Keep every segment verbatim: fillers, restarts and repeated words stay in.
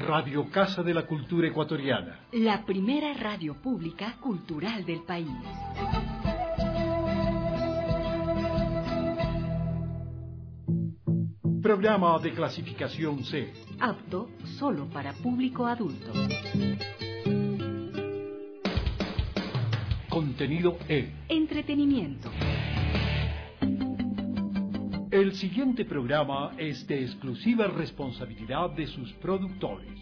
Radio Casa de la Cultura Ecuatoriana. La primera radio pública cultural del país. Programa de clasificación C. Apto solo para público adulto. Contenido E. Entretenimiento. El siguiente programa es de exclusiva responsabilidad de sus productores.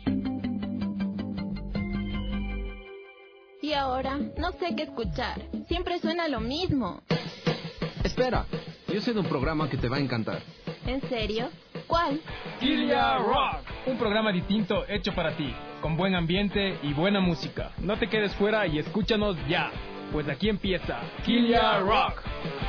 Y ahora, no sé qué escuchar. Siempre suena lo mismo. Espera, yo sé de un programa que te va a encantar. ¿En serio? ¿Cuál? Kilia Rock, un programa distinto hecho para ti, con buen ambiente y buena música. No te quedes fuera y escúchanos ya, pues aquí empieza Kilia Rock.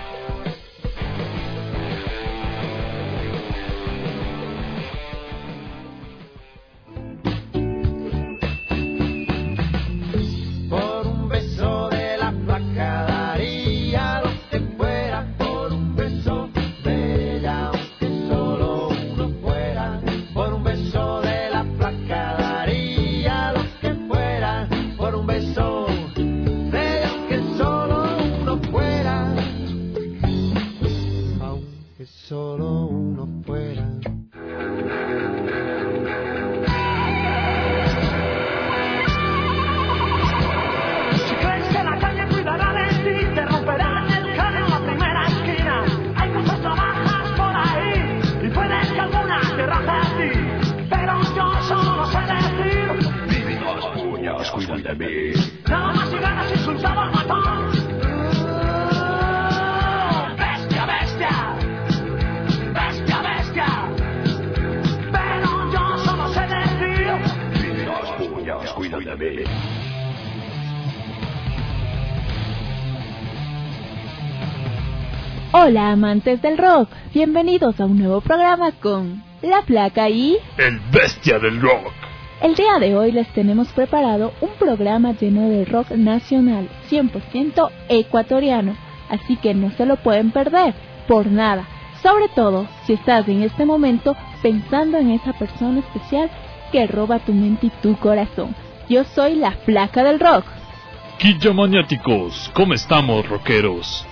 Hola amantes del rock, bienvenidos a un nuevo programa con La Flaca y... El Bestia del Rock. El día de hoy les tenemos preparado un programa lleno de rock nacional, cien por ciento ecuatoriano, así que no se lo pueden perder, por nada, sobre todo si estás en este momento pensando en esa persona especial que roba tu mente y tu corazón. Yo soy La Flaca del Rock. Quilla maniáticos, ¿cómo estamos, rockeros?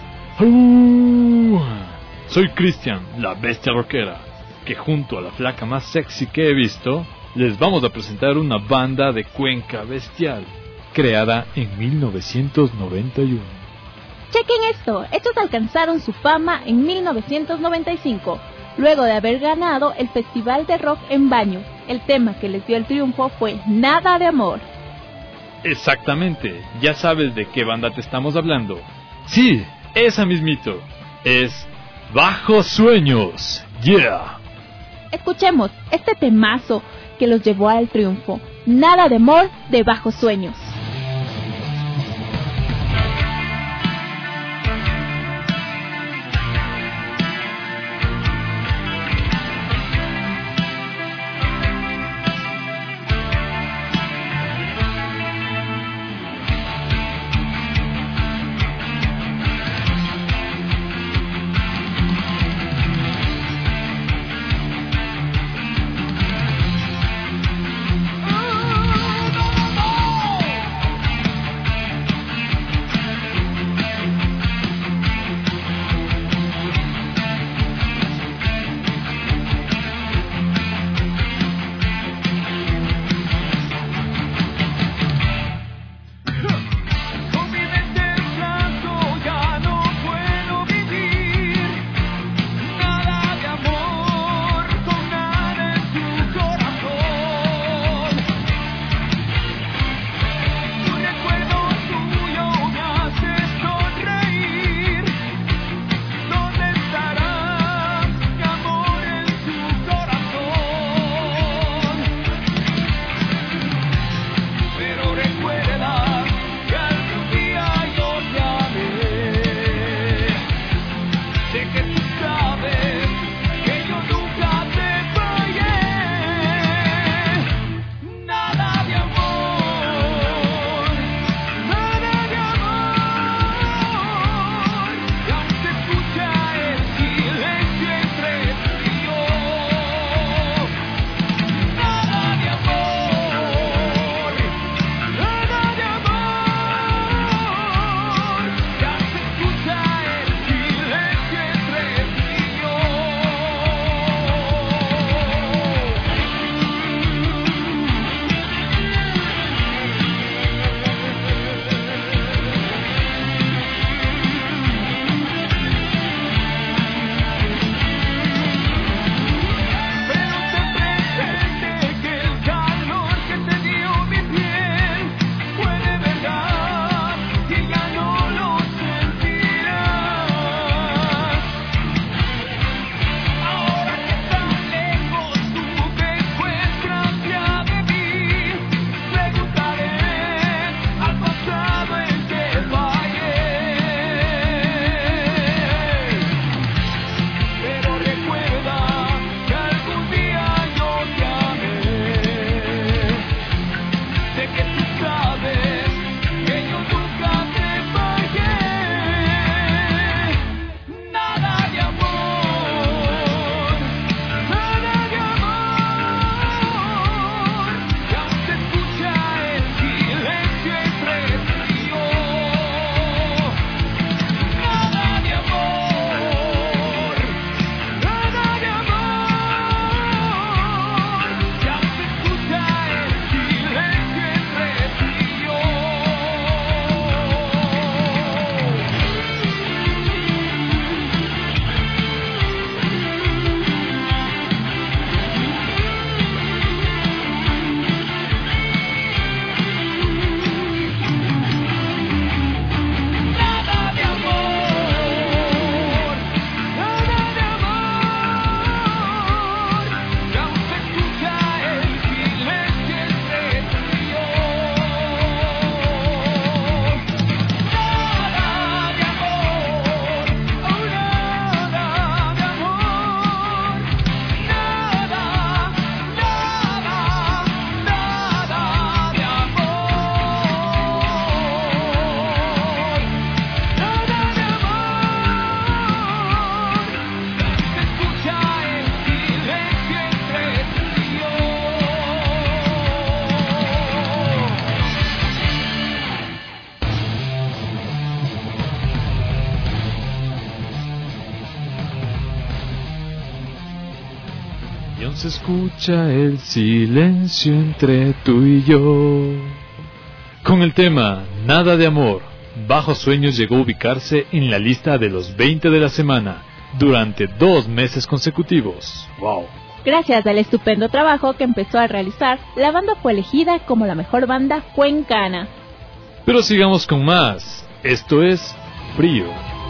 Uh, soy Cristian, la bestia rockera, que junto a la flaca más sexy que he visto, les vamos a presentar una banda de cuenca bestial, creada en mil novecientos noventa y uno. Chequen esto, estos alcanzaron su fama en mil novecientos noventa y cinco, luego de haber ganado el Festival de Rock en Baños. El tema que les dio el triunfo fue Nada de Amor. Exactamente, ya sabes de qué banda te estamos hablando. Sí, esa mismito, es Bajo Sueños, yeah. Escuchemos este temazo que los llevó al triunfo, Nada de Amor de Bajo Sueños. Y aún se escucha el silencio entre tú y yo. Con el tema Nada de Amor, Bajo Sueños llegó a ubicarse en la lista de los veinte de la semana durante dos meses consecutivos. ¡Wow! Gracias al estupendo trabajo que empezó a realizar, la banda fue elegida como la mejor banda cuencana. Pero sigamos con más. Esto es Frío.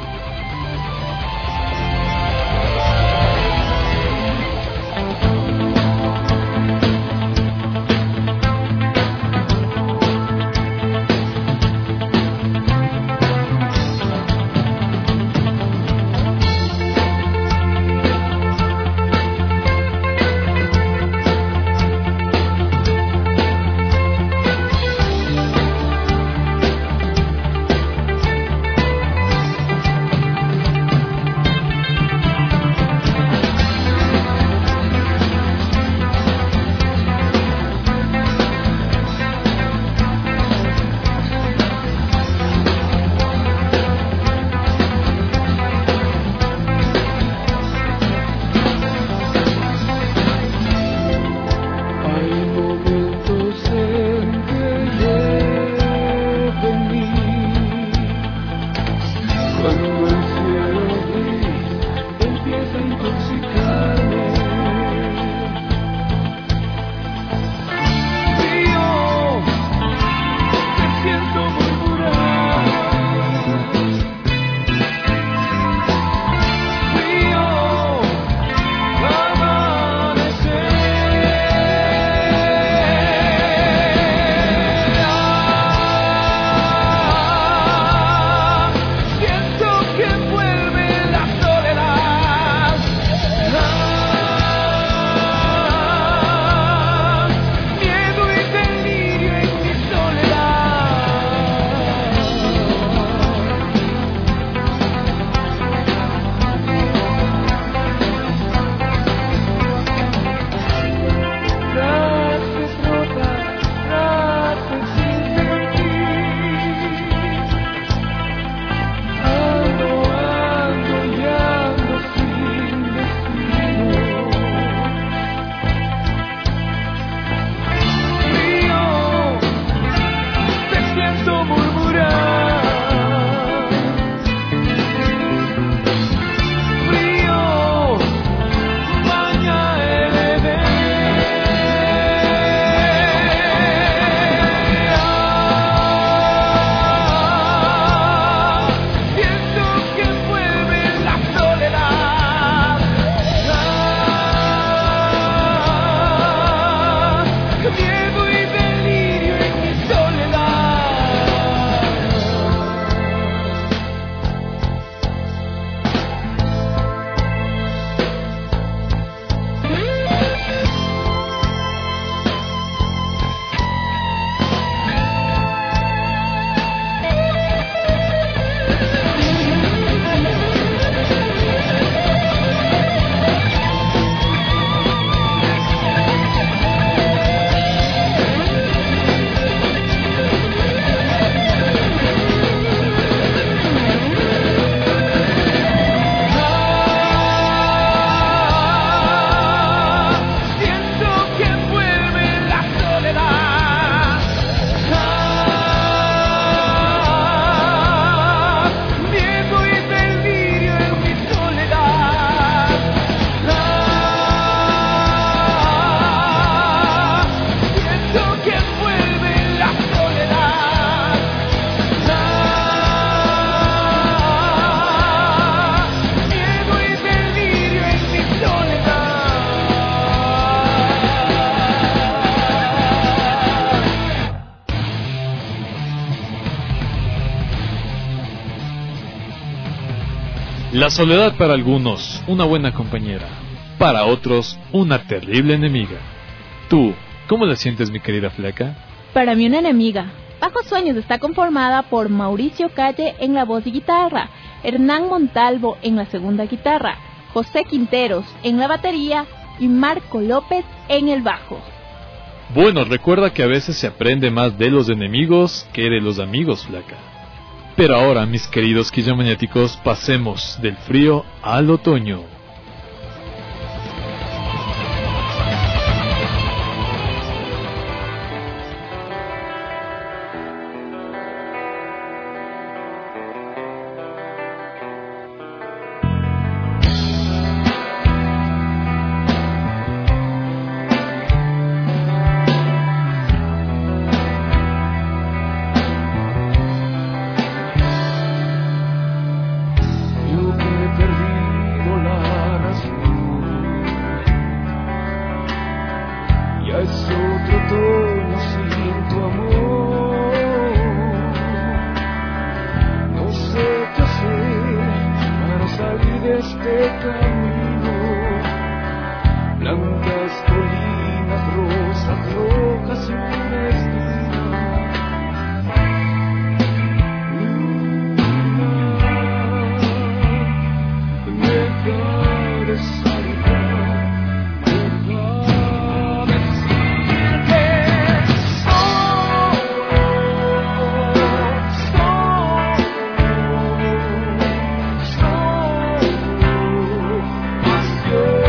La soledad para algunos, una buena compañera. Para otros, una terrible enemiga. Tú, ¿cómo la sientes, mi querida Fleca? Para mí una enemiga. Bajo Sueños está conformada por Mauricio Calle en la voz y guitarra, Hernán Montalvo en la segunda guitarra, José Quinteros en la batería y Marco López en el bajo. Bueno, recuerda que a veces se aprende más de los enemigos que de los amigos, Flaca. Pero ahora, mis queridos quillamagnéticos, pasemos del frío al otoño. es otro otoño sin tu amor. No sé qué hacer para salir de este camino. Blancas colinas, rosas rojas y una esquina. Luna, deja de saltar, deja de decirte solo, solo, solo, pasión.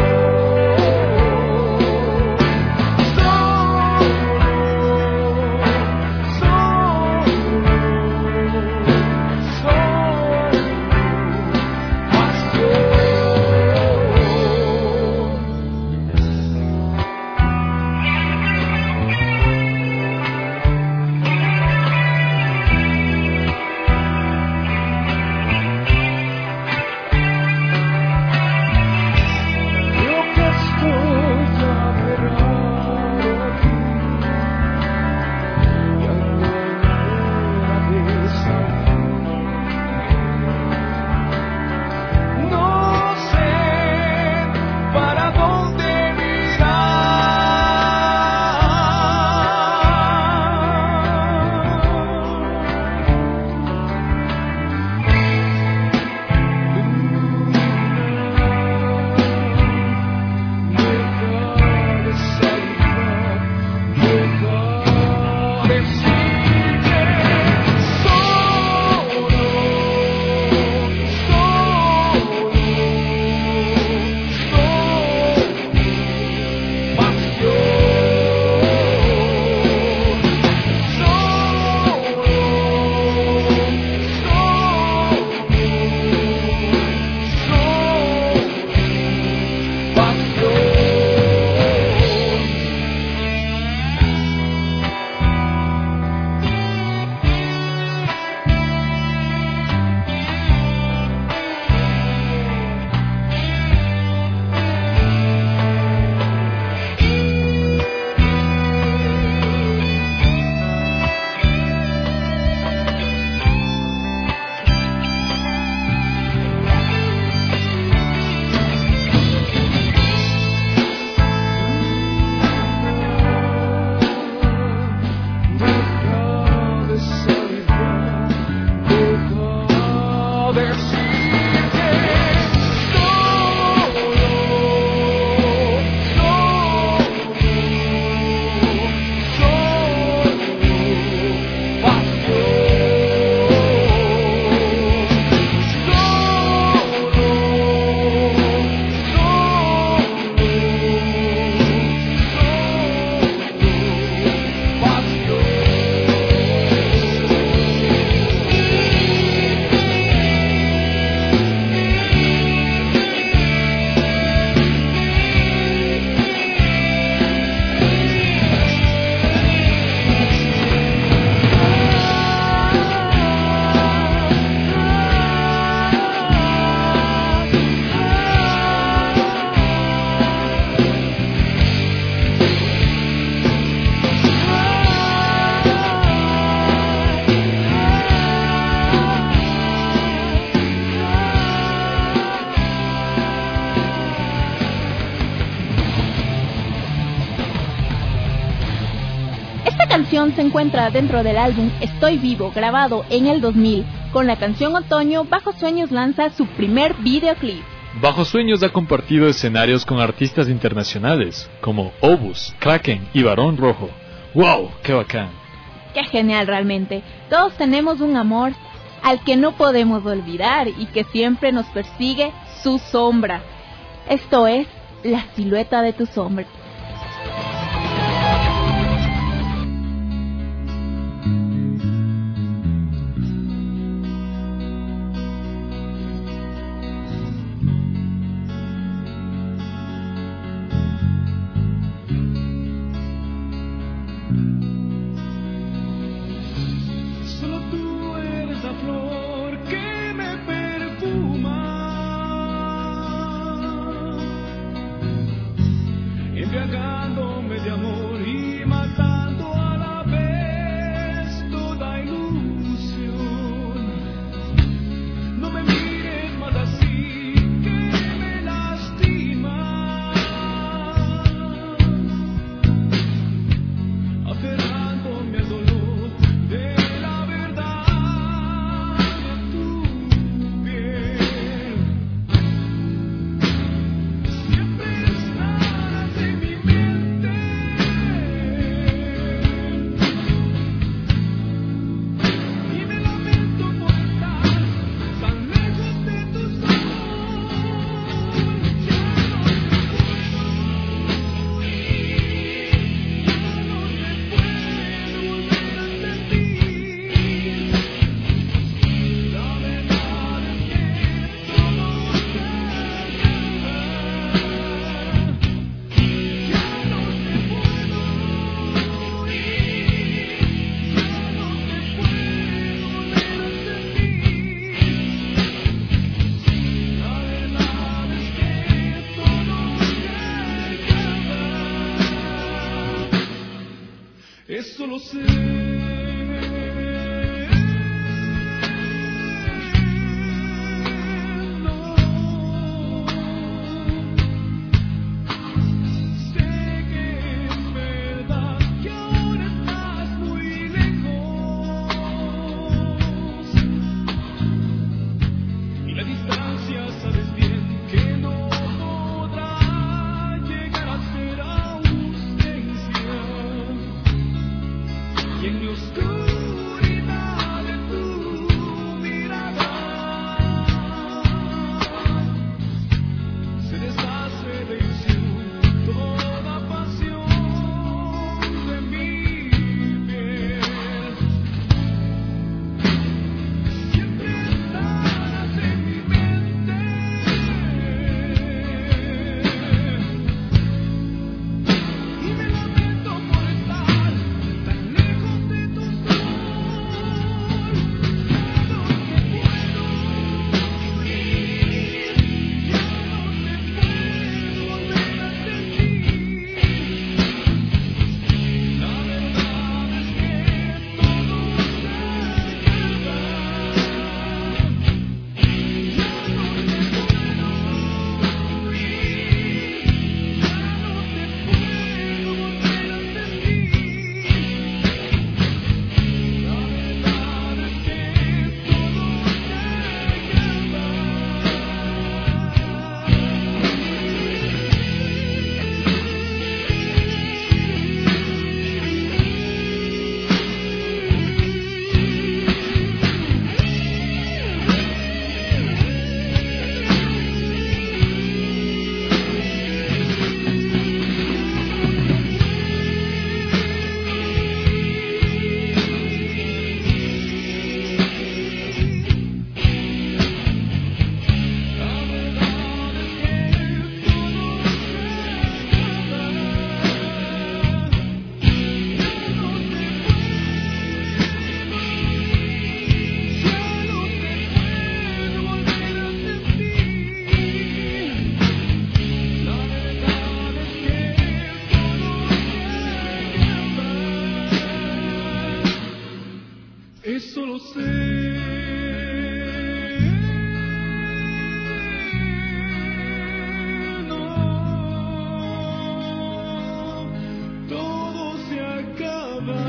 Se encuentra dentro del álbum Estoy Vivo, grabado en el dos mil. Con la canción Otoño, Bajo Sueños lanza su primer videoclip. Bajo Sueños ha compartido escenarios con artistas internacionales como Obus, Kraken y Barón Rojo. ¡Wow! ¡Qué bacán! ¡Qué genial realmente! Todos tenemos un amor al que no podemos olvidar y que siempre nos persigue, su sombra. Esto es La Silueta de tu Sombra. Embriagándome de amor y matando a la vez toda ilusión. No me mires más así, que me lastima, aferrándome al dolor de la verdad de tu piel. Siempre estarás en mi mente y me lamento por estar tan lejos de tus ojos. Ya no te puedo ir, ya no te puedo volver a sentir. La verdad es que todo se acaba. Ya no te puedo ir, ya no te puedo volver a sentir. La verdad es que todo se acaba. Eso lo sé. No. Sé que es verdad que ahora estás muy lejos y la distancia sabes bien que no podrá llegar a ser ausencia. Y en la oscuridad de tu mirada se deshace de ilusión toda pasión de mi piel. Siempre estarás en mi mente y me lamento por estar tan lejos de tu sol. Ya no te puedo ir, ya no te puedo volver a sentir. La verdad es que todo se acaba. Ya no te puedo ir, ya no te puedo volver a Eso lo sé. No, todo se acaba.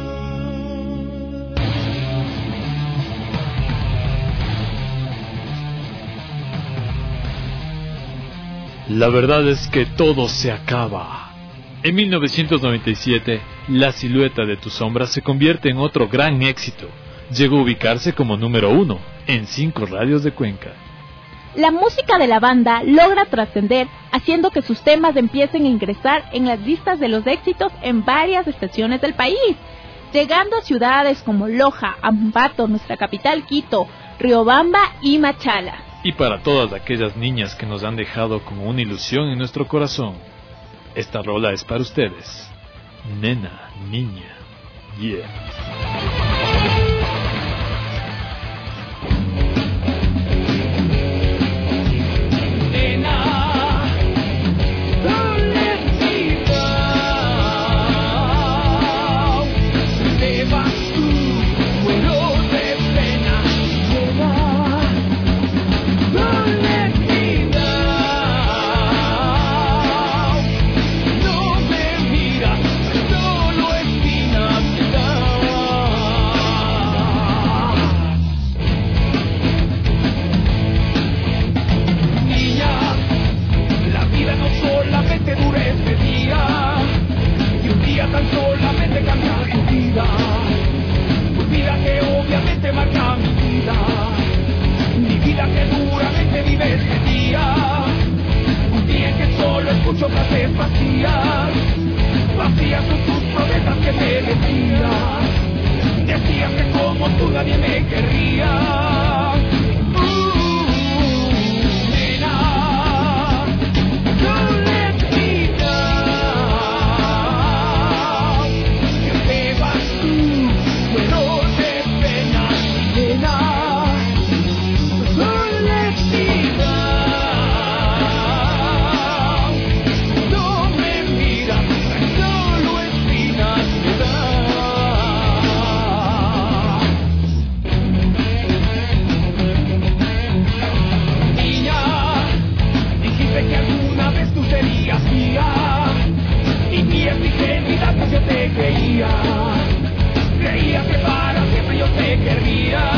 La verdad es que todo se acaba. En mil novecientos noventa y siete, La silueta de tu sombra se convierte en otro gran éxito. Llegó a ubicarse como número uno en cinco radios de Cuenca. La música de la banda logra trascender, haciendo que sus temas empiecen a ingresar en las listas de los éxitos en varias estaciones del país, llegando a ciudades como Loja, Ambato, nuestra capital Quito, Riobamba y Machala. Y para todas aquellas niñas que nos han dejado como una ilusión en nuestro corazón, esta rola es para ustedes. Nena, niña, yeah. Nena, solecita. nadie me querría. Uh, nena, don't let me down. Que te vas tú, muero de pena, nena. Don't let me down. No me miras, solo espinas me da. Niña, dijiste que alguna vez tú serías mía, y mi ingenuidad pues yo te creía. Creía que para siempre yo te querría.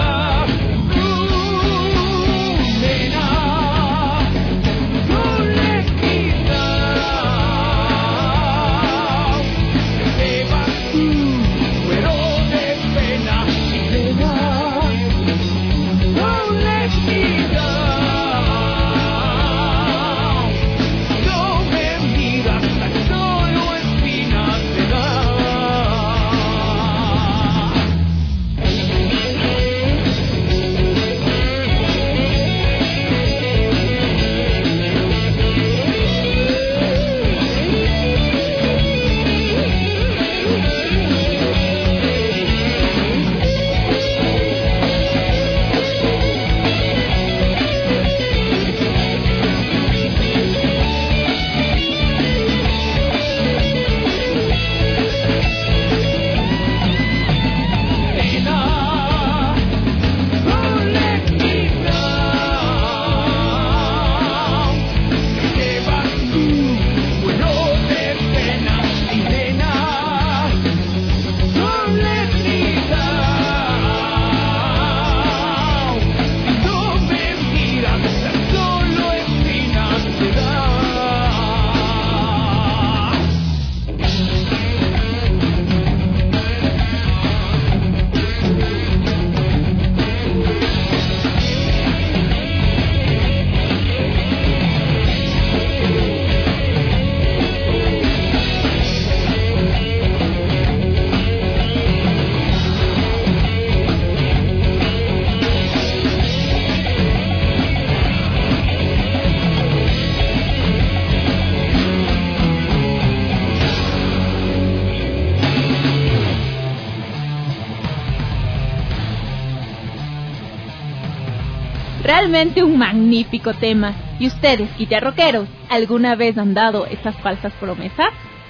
Realmente un magnífico tema. ¿Y ustedes, guitarroqueros, alguna vez han dado estas falsas promesas?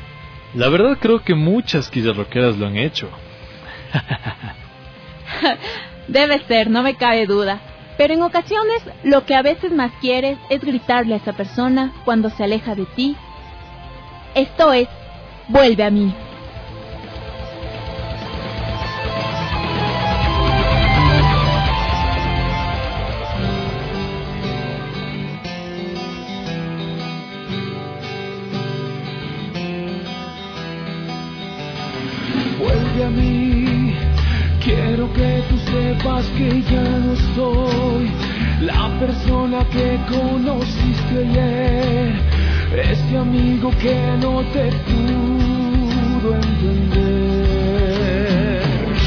La verdad creo que muchas guitarroqueras lo han hecho. Debe ser, no me cabe duda. Pero en ocasiones lo que a veces más quieres es gritarle a esa persona cuando se aleja de ti. Esto es, vuelve a mí. Vuelve a mí, quiero que tú sepas que ya no soy la persona que conociste ayer, ese amigo que no te pudo entender.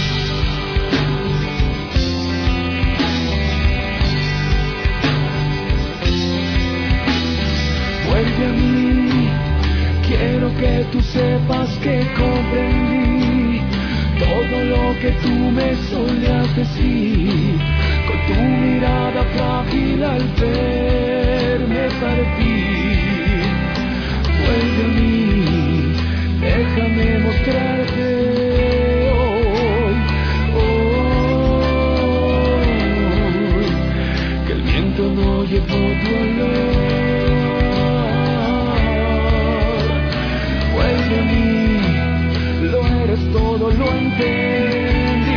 Vuelve a mí, quiero que tú sepas que comprendí todo lo que tú me solías decir, con tu mirada frágil al verme partir. Vuelve a mí, déjame mostrarte hoy, hoy, que el viento no llevó tu olor. Vuelve a mí, lo eres todo, lo entendí.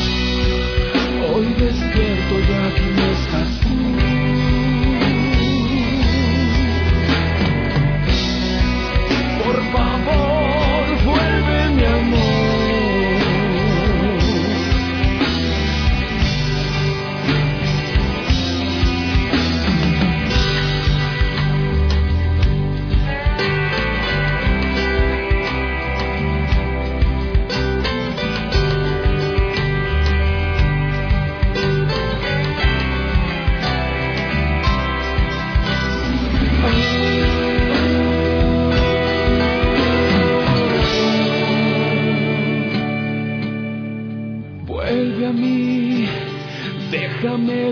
Hoy despierto y aquí no estás tú.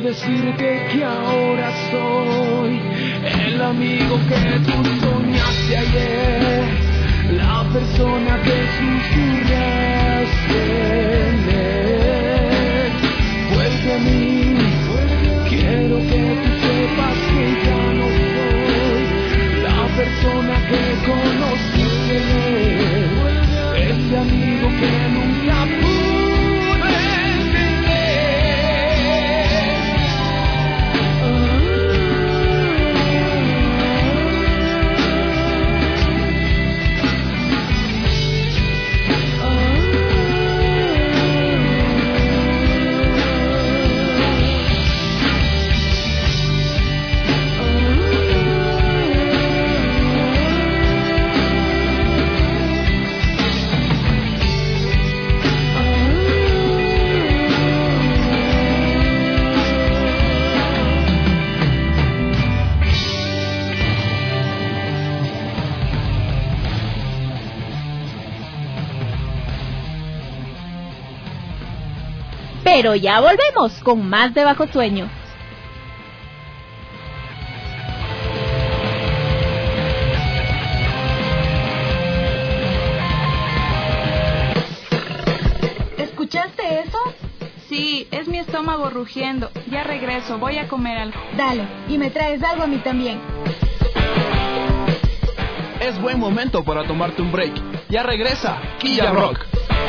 decirte que ahora soy el amigo que tú soñaste ayer, la persona que susurraste en él. Vuelve a mí, quiero que tú sepas que ya no soy la persona que conociste ayer, ese amigo que nunca pude entender. Pero ya volvemos con más de Bajo Sueño. ¿Escuchaste eso? Sí, es mi estómago rugiendo. Ya regreso, voy a comer algo. Dale, y me traes algo a mí también. Es buen momento para tomarte un break. Ya regresa, Quilla Rock.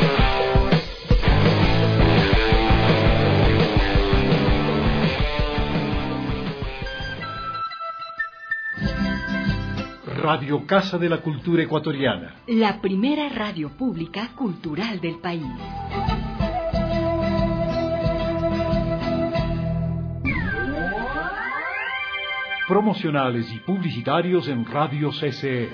Radio Casa de la Cultura Ecuatoriana. La primera radio pública cultural del país. Promocionales y publicitarios en Radio C C E.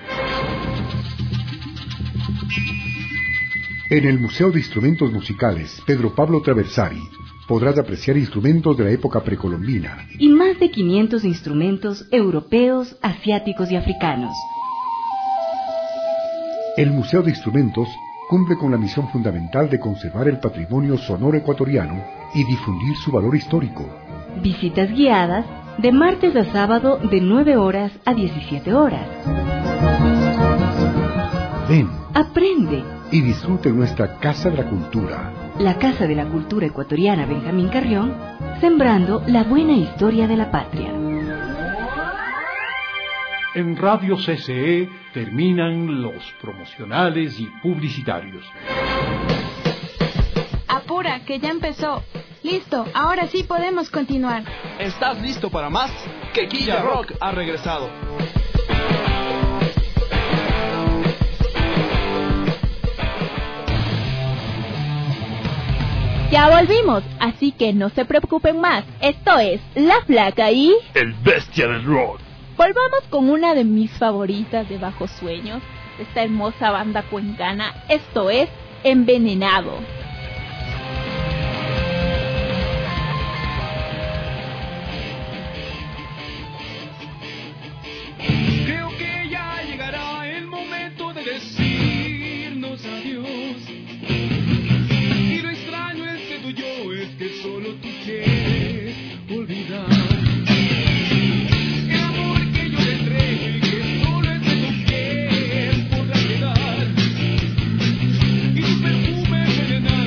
En el Museo de Instrumentos Musicales Pedro Pablo Traversari podrás apreciar instrumentos de la época precolombina y más de quinientos instrumentos europeos, asiáticos y africanos. El Museo de Instrumentos cumple con la misión fundamental de conservar el patrimonio sonoro ecuatoriano y difundir su valor histórico. Visitas guiadas de martes a sábado de nueve horas a diecisiete horas. Ven, aprende y disfrute nuestra Casa de la Cultura. La Casa de la Cultura Ecuatoriana Benjamín Carrión, sembrando la buena historia de la patria. En Radio C C E terminan los promocionales y publicitarios. Apura, que ya empezó. Listo, ahora sí podemos continuar. ¿Estás listo para más? Que Quilla Rock ha regresado. Ya volvimos, así que no se preocupen más. Esto es La Flaca y... El Bestia del Rock. Volvamos con una de mis favoritas de Bajo Sueños, esta hermosa banda cuencana. Esto es Envenenado. Creo que ya llegará el momento de decirnos adiós. Y lo extraño es que tú y yo, es que solo tú quieres olvidar. El amor que yo te entrego y que solo es de tu piel podrá quedar. Y tu perfume envenenado.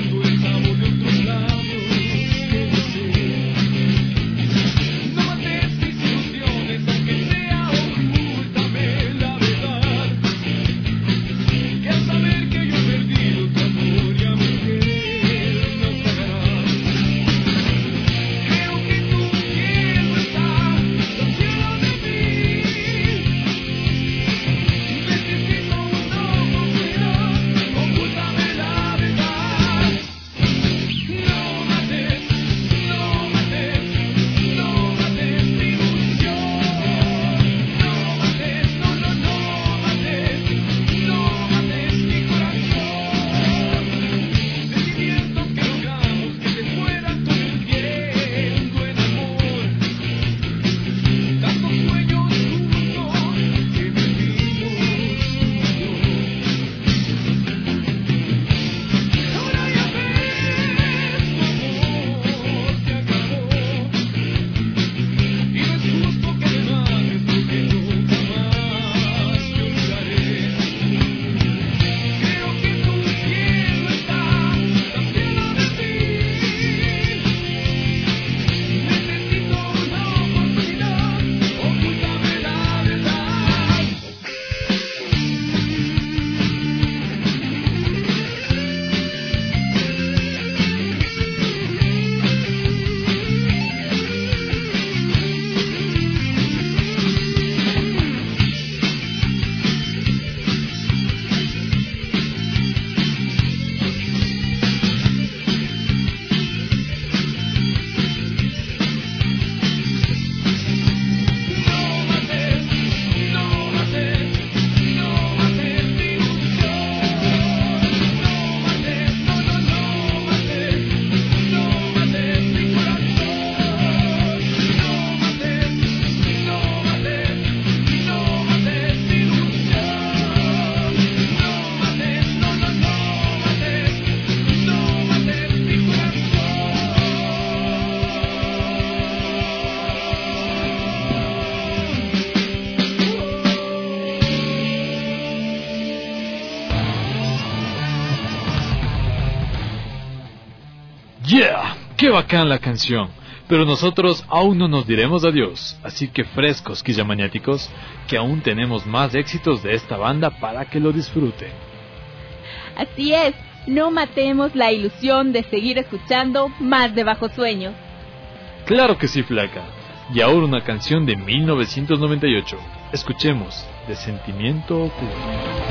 Yeah, qué bacán la canción. Pero nosotros aún no nos diremos adiós, así que frescos, quillamaniáticos, que aún tenemos más éxitos de esta banda para que lo disfruten. Así es, no matemos la ilusión de seguir escuchando más de Bajo Sueños. Claro que sí, flaca. Y ahora una canción de mil novecientos noventa y ocho. Escuchemos, de Sentimiento Oculto.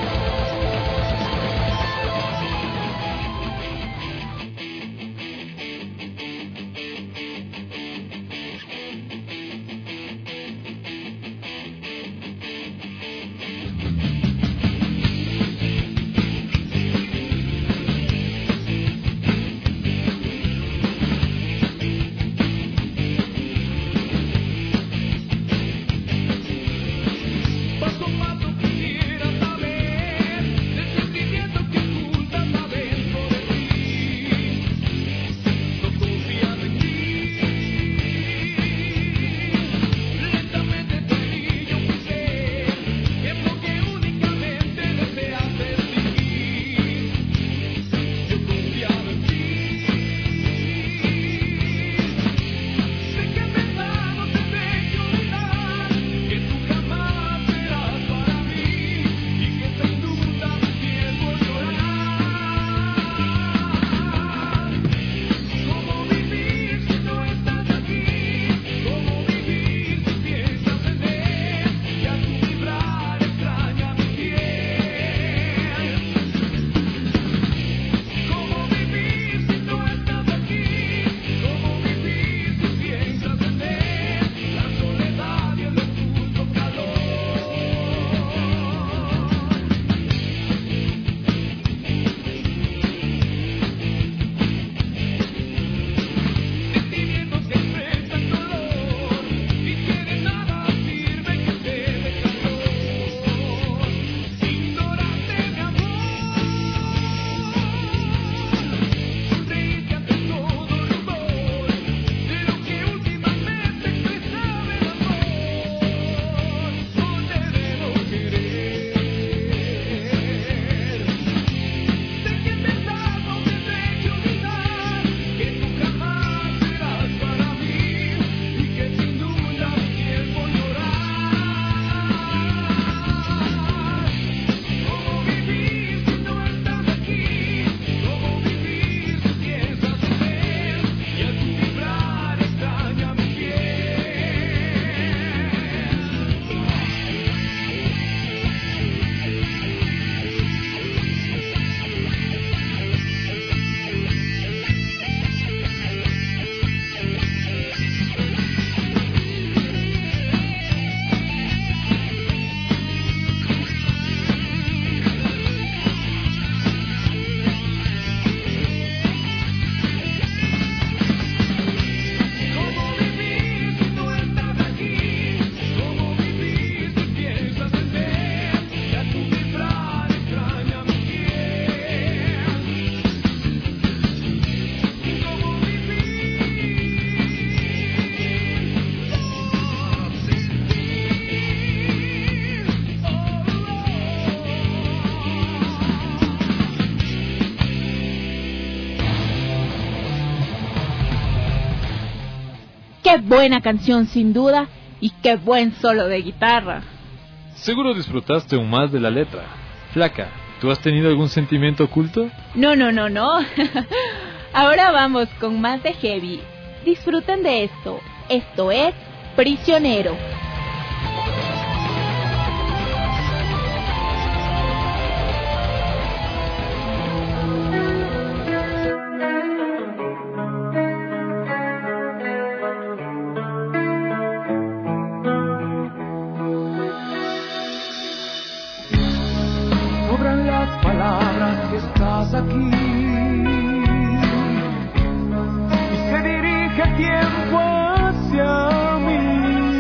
Qué buena canción sin duda y qué buen solo de guitarra. Seguro disfrutaste aún más de la letra. Flaca, ¿tú has tenido algún sentimiento oculto? No, no, no, no. Ahora vamos con más de heavy. Disfruten de esto. Esto es Prisionero. Aquí y se dirige el tiempo hacia mí.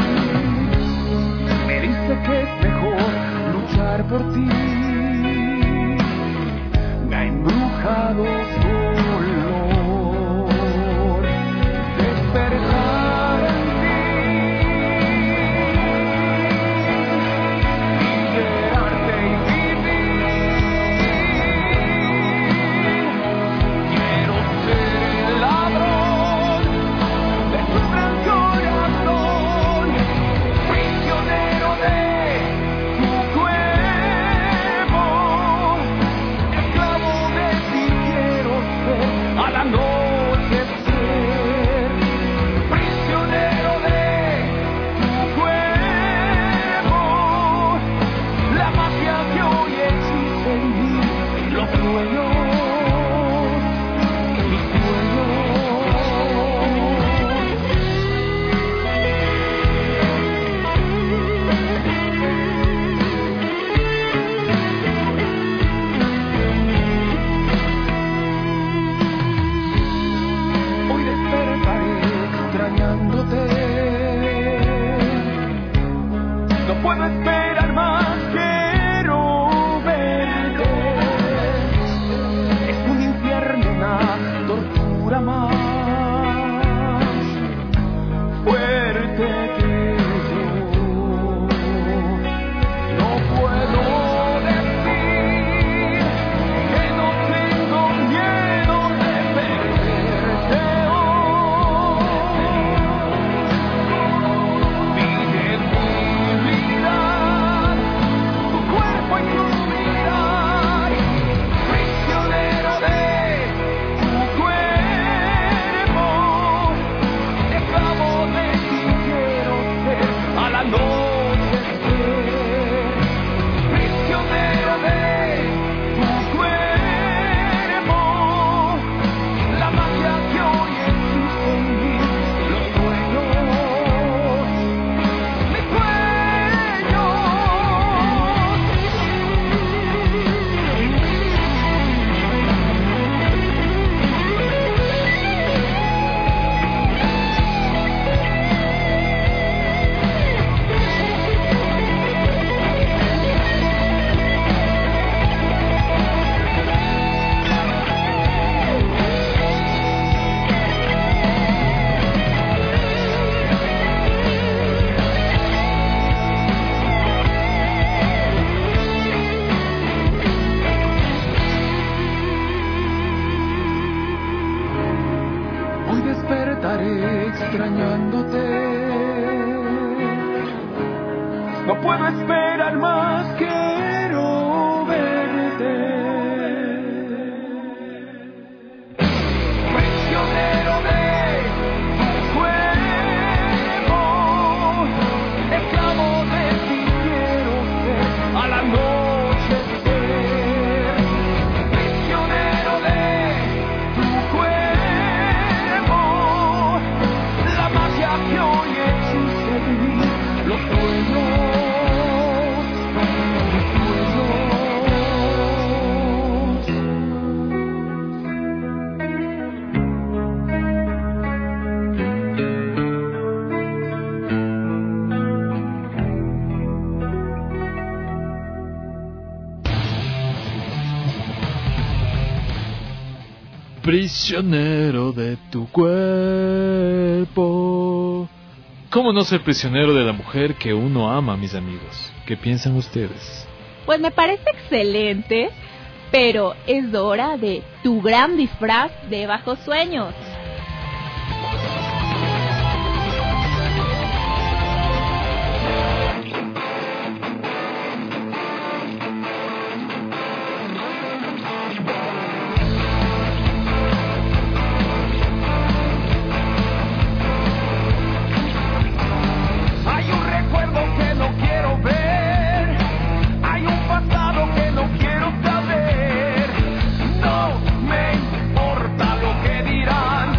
Me dice que es mejor luchar por ti. Me ha embrujado su olor, despertar en ti y llenarte y vivir. Quiero ser puedo esperar más, quiero verte. Es un infierno, una tortura más fuerte que yo. No puedo decir que no tengo miedo de perderte hoy. Mi debilidad, tu cuerpo y tu mirar, prisionero de tu cuerpo, esclavo de ti quiero ser a la noche, prisionero de tu cuerpo, la magia que hoy existe en mí, los sueños, mis sueños. Hoy despertaré extrañándote. No puedo esperar más, quiero verte. Prisionero de tu cuerpo, esclavo de ti quiero ser a la noche. Prisionero de tu cuerpo, la magia que hoy existe en mí, los sueños, los sueños. Prisionero de tu cuerpo. ¿Cómo no ser prisionero de la mujer que uno ama, mis amigos? ¿Qué piensan ustedes? Pues me parece excelente, pero es hora de tu gran disfraz de Bajos Sueños. Hay un recuerdo que no quiero ver, hay un pasado que no quiero saber. No me importa lo que dirán,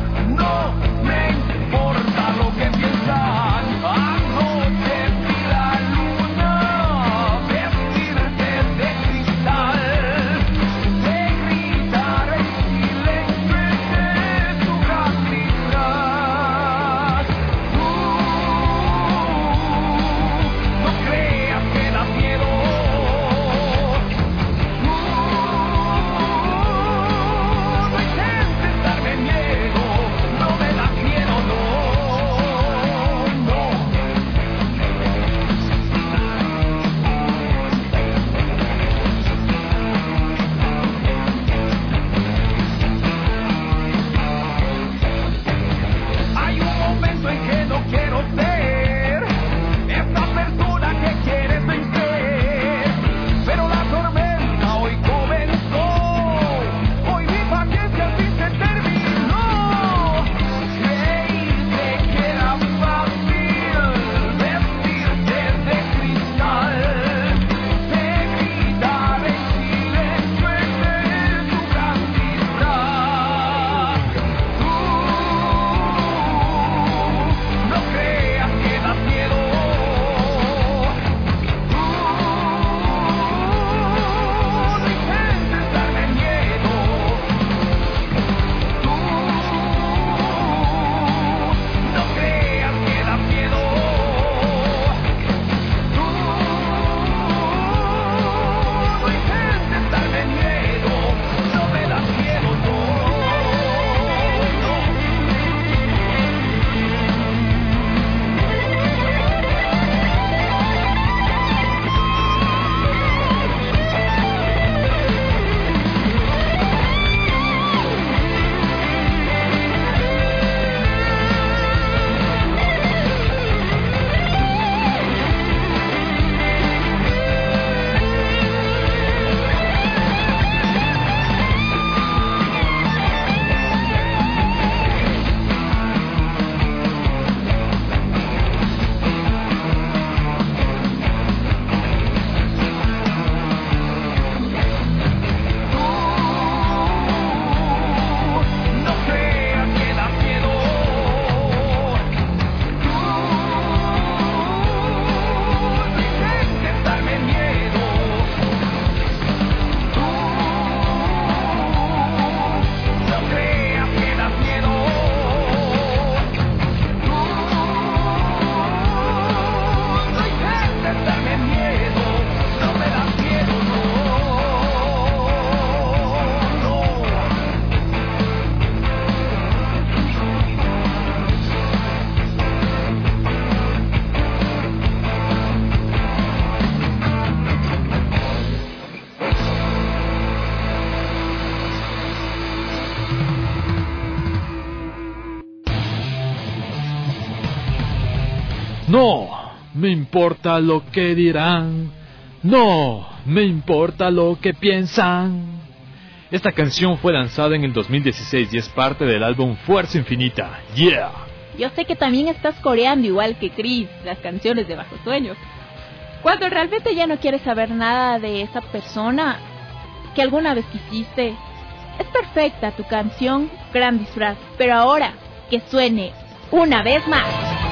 No me importa lo que dirán, no me importa lo que piensan. Esta canción fue lanzada en el dos mil dieciséis y es parte del álbum Fuerza Infinita. Yeah. Yo sé que también estás coreando igual que Chris las canciones de Bajo Sueño. Cuando realmente ya no quieres saber nada de esa persona que alguna vez quisiste, es perfecta tu canción Gran Disfraz, pero ahora que suene una vez más.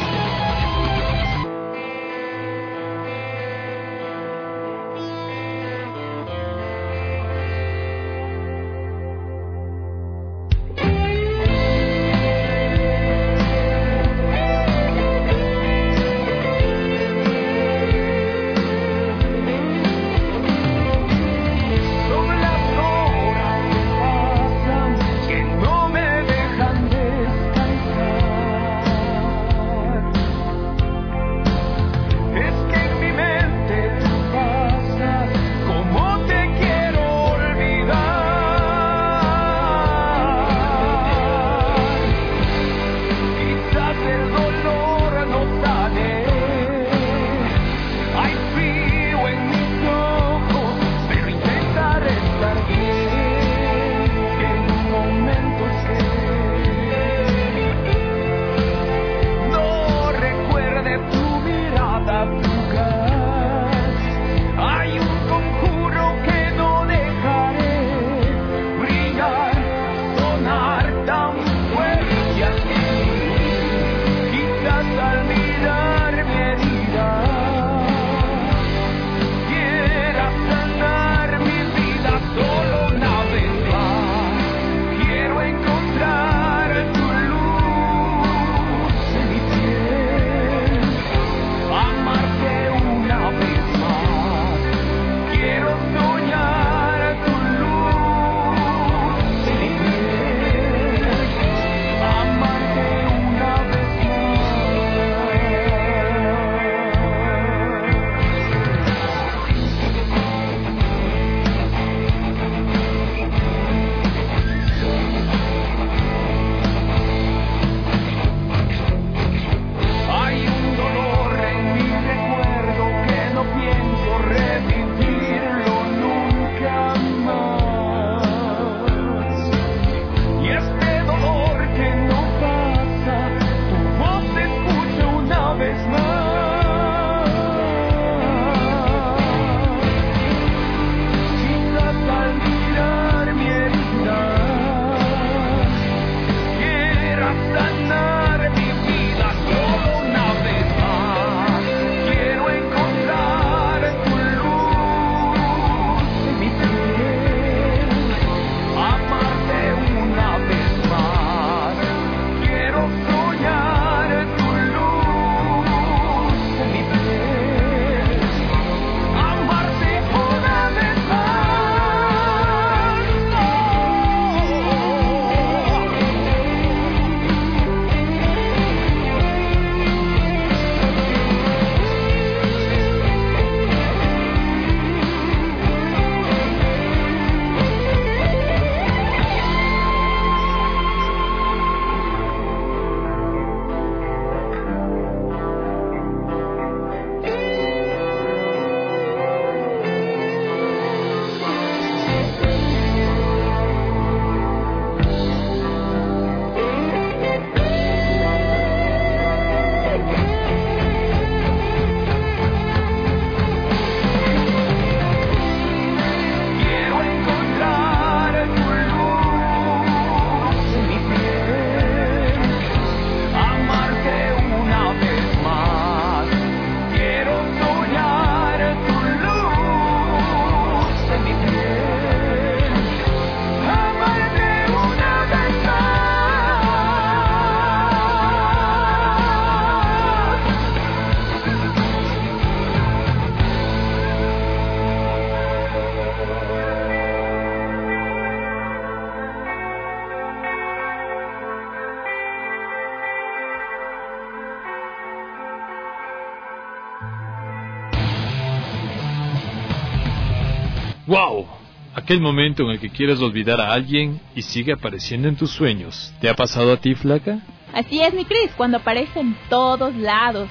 ¡Wow! Aquel momento en el que quieres olvidar a alguien y sigue apareciendo en tus sueños. ¿Te ha pasado a ti, flaca? Así es, mi Cris, cuando aparece en todos lados.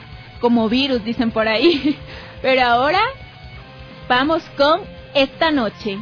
como virus, dicen por ahí. Pero ahora vamos con Esta Noche.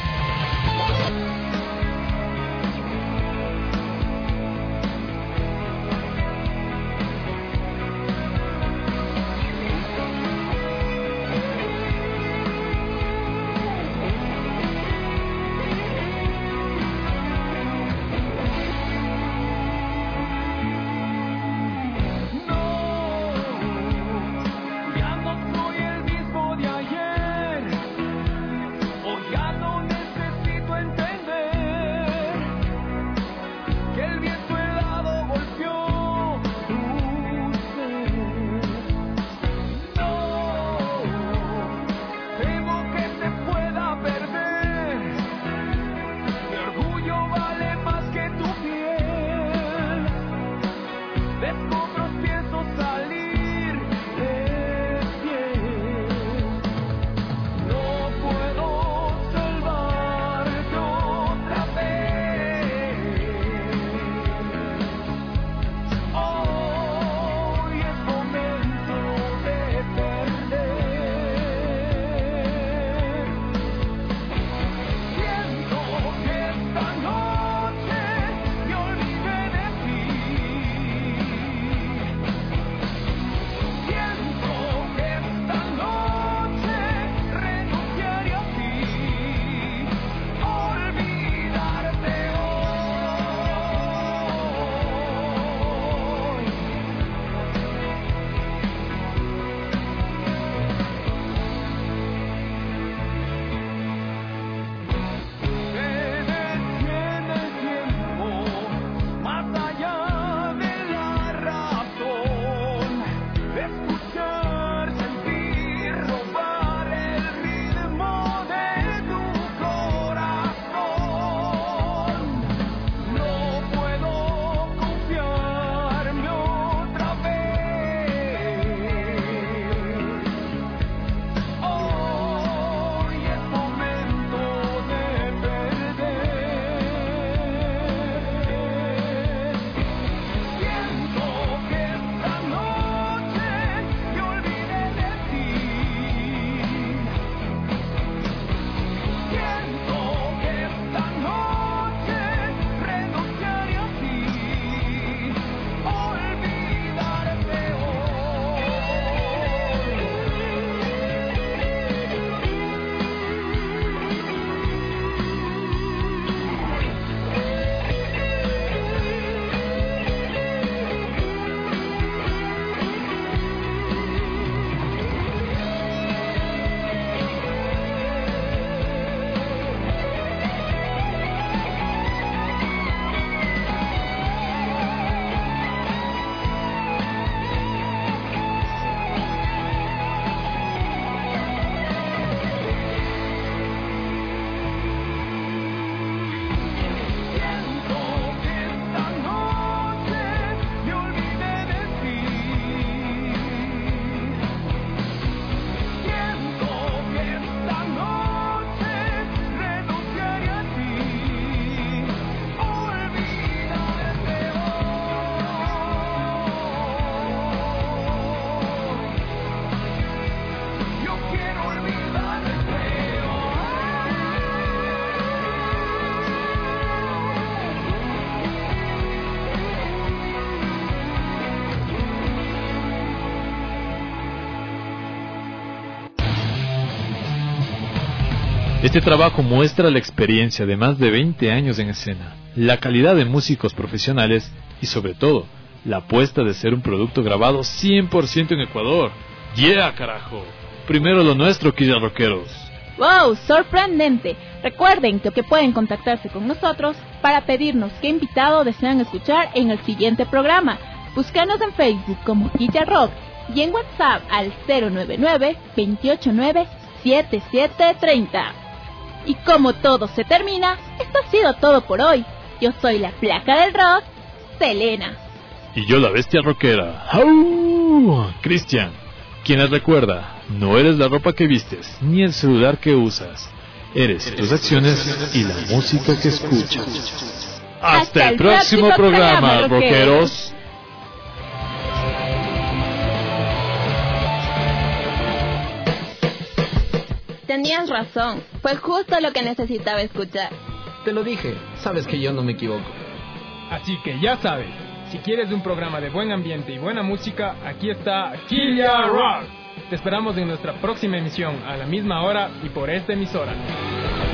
Este trabajo muestra la experiencia de más de veinte años en escena, la calidad de músicos profesionales y sobre todo, la apuesta de ser un producto grabado cien por ciento en Ecuador. ¡Yeah, carajo! Primero lo nuestro, Quilla Rockeros. ¡Wow! ¡Sorprendente! Recuerden que, que pueden contactarse con nosotros para pedirnos qué invitado desean escuchar en el siguiente programa. Búscanos en Facebook como Quilla Rock y en WhatsApp al cero nueve nueve, dos ocho nueve, siete siete tres cero. Y como todo se termina, esto ha sido todo por hoy. Yo soy la Flaca del Rock, Selena. Y yo la Bestia Rockera, ¡au! Cristian. Quien les recuerda, no eres la ropa que vistes, ni el celular que usas. Eres tus acciones y la música que escuchas. Hasta, Hasta el próximo, próximo programa, programa rockeros. Tenías razón, fue justo lo que necesitaba escuchar. Te lo dije, sabes que yo no me equivoco. Así que ya sabes, si quieres un programa de buen ambiente y buena música, aquí está Kilia Rock. Te esperamos en nuestra próxima emisión, a la misma hora y por esta emisora.